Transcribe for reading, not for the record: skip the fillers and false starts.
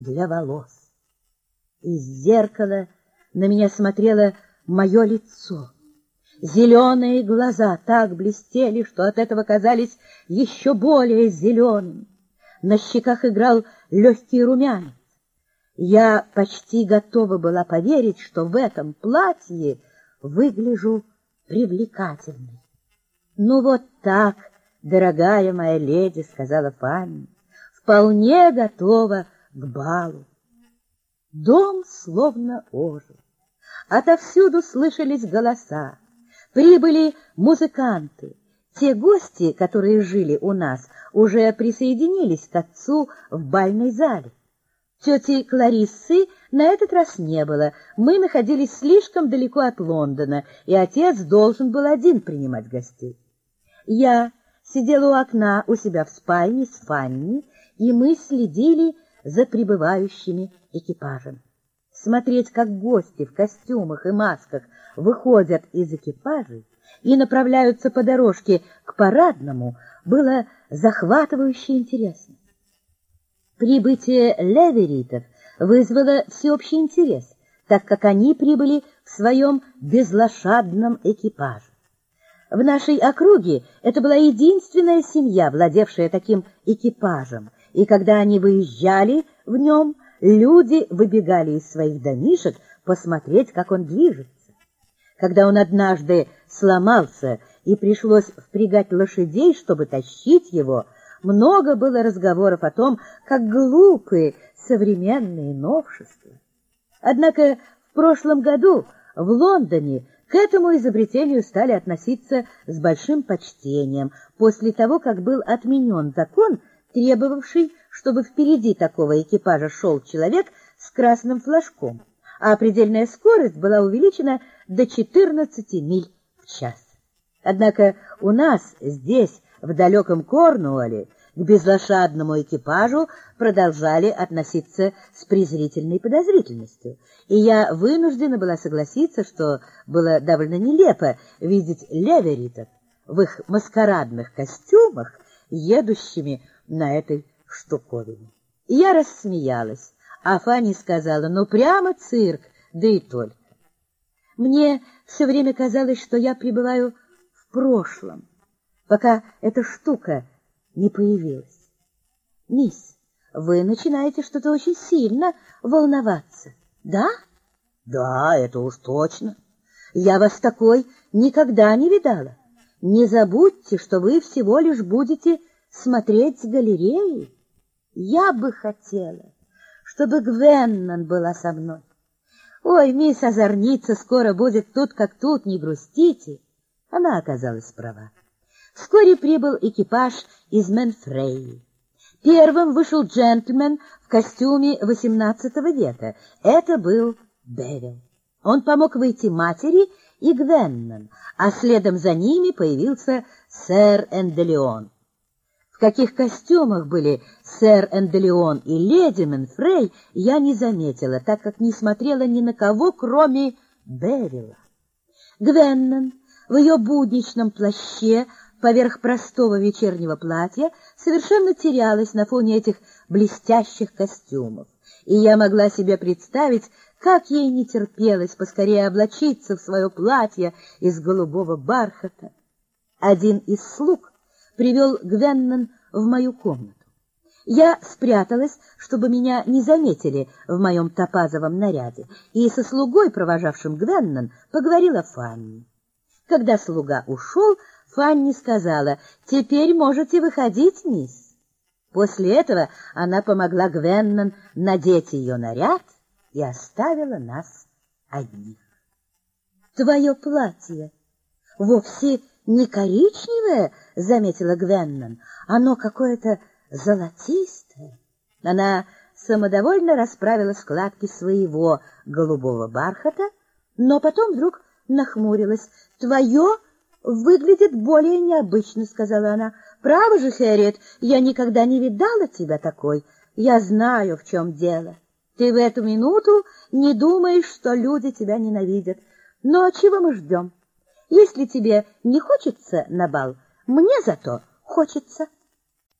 для волос. Из зеркала на меня смотрело мое лицо. Зеленые глаза так блестели, что от этого казались еще более зелеными. На щеках играл легкий румянец. Я почти готова была поверить, что в этом платье выгляжу привлекательной. — Ну вот так, дорогая моя леди, — сказала Фанни, — вполне готова к балу. Дом словно ожил. Отовсюду слышались голоса. Прибыли музыканты. Те гости, которые жили у нас, уже присоединились к отцу в бальной зале. Тети Клариссы на этот раз не было. Мы находились слишком далеко от Лондона, и отец должен был один принимать гостей. Я сидела у окна у себя в спальне с Фанни, и мы следили за прибывающими экипажами. Смотреть, как гости в костюмах и масках выходят из экипажей и направляются по дорожке к парадному, было захватывающе интересно. Прибытие Леверитов вызвало всеобщий интерес, так как они прибыли в своем безлошадном экипаже. В нашей округе это была единственная семья, владевшая таким экипажем, и когда они выезжали в нем, люди выбегали из своих домишек посмотреть, как он движется. Когда он однажды сломался и пришлось впрягать лошадей, чтобы тащить его, много было разговоров о том, как глупы современные новшества. Однако в прошлом году в Лондоне к этому изобретению стали относиться с большим почтением, после того, как был отменен закон, требовавший, чтобы впереди такого экипажа шел человек с красным флажком, а предельная скорость была увеличена до 14 миль в час. Однако у нас здесь, в далеком Корнуолле, к безлошадному экипажу продолжали относиться с презрительной подозрительностью, и я вынуждена была согласиться, что было довольно нелепо видеть Леверитов в их маскарадных костюмах, едущими на этой штуковине. Я рассмеялась, а Фанни сказала: ну прямо цирк, да и только. Мне все время казалось, что я пребываю в прошлом, пока эта штука не появилась. Мисс, вы начинаете что-то очень сильно волноваться, да? Да, это уж точно. Я вас такой никогда не видала. Не забудьте, что вы всего лишь будете смотреть с галереи. Я бы хотела, чтобы Гвеннон была со мной. Ой, мисс Озорница скоро будет тут как тут, не грустите. Она оказалась права. Вскоре прибыл экипаж из Менфрейи. Первым вышел джентльмен в костюме XVIII века. Это был Бевил. Он помог выйти матери и Гвеннон, а следом за ними появился сэр Энделеон. В каких костюмах были сэр Энделеон и леди Менфрей, я не заметила, так как не смотрела ни на кого, кроме Бевила. Гвеннон в ее будничном плаще поверх простого вечернего платья совершенно терялась на фоне этих блестящих костюмов, и я могла себе представить, как ей не терпелось поскорее облачиться в свое платье из голубого бархата. Один из слуг привел Гвеннон в мою комнату. Я спряталась, чтобы меня не заметили в моем топазовом наряде, и со слугой, провожавшим Гвеннон, поговорила Фанни. Когда слуга ушел, Фанни сказала: «Теперь можете выходить, мисс». После этого она помогла Гвеннон надеть ее наряд и оставила нас одних. «Твое платье вовсе не коричневое», — заметила Гвеннон. «Оно какое-то золотистое». Она самодовольно расправила складки своего голубого бархата, но потом вдруг нахмурилась. «Твое выглядит более необычно», — сказала она. «Право же, Хэрриет, я никогда не видала тебя такой. Я знаю, в чем дело. Ты в эту минуту не думаешь, что люди тебя ненавидят. Но чего мы ждем? Если тебе не хочется на бал, мне зато хочется».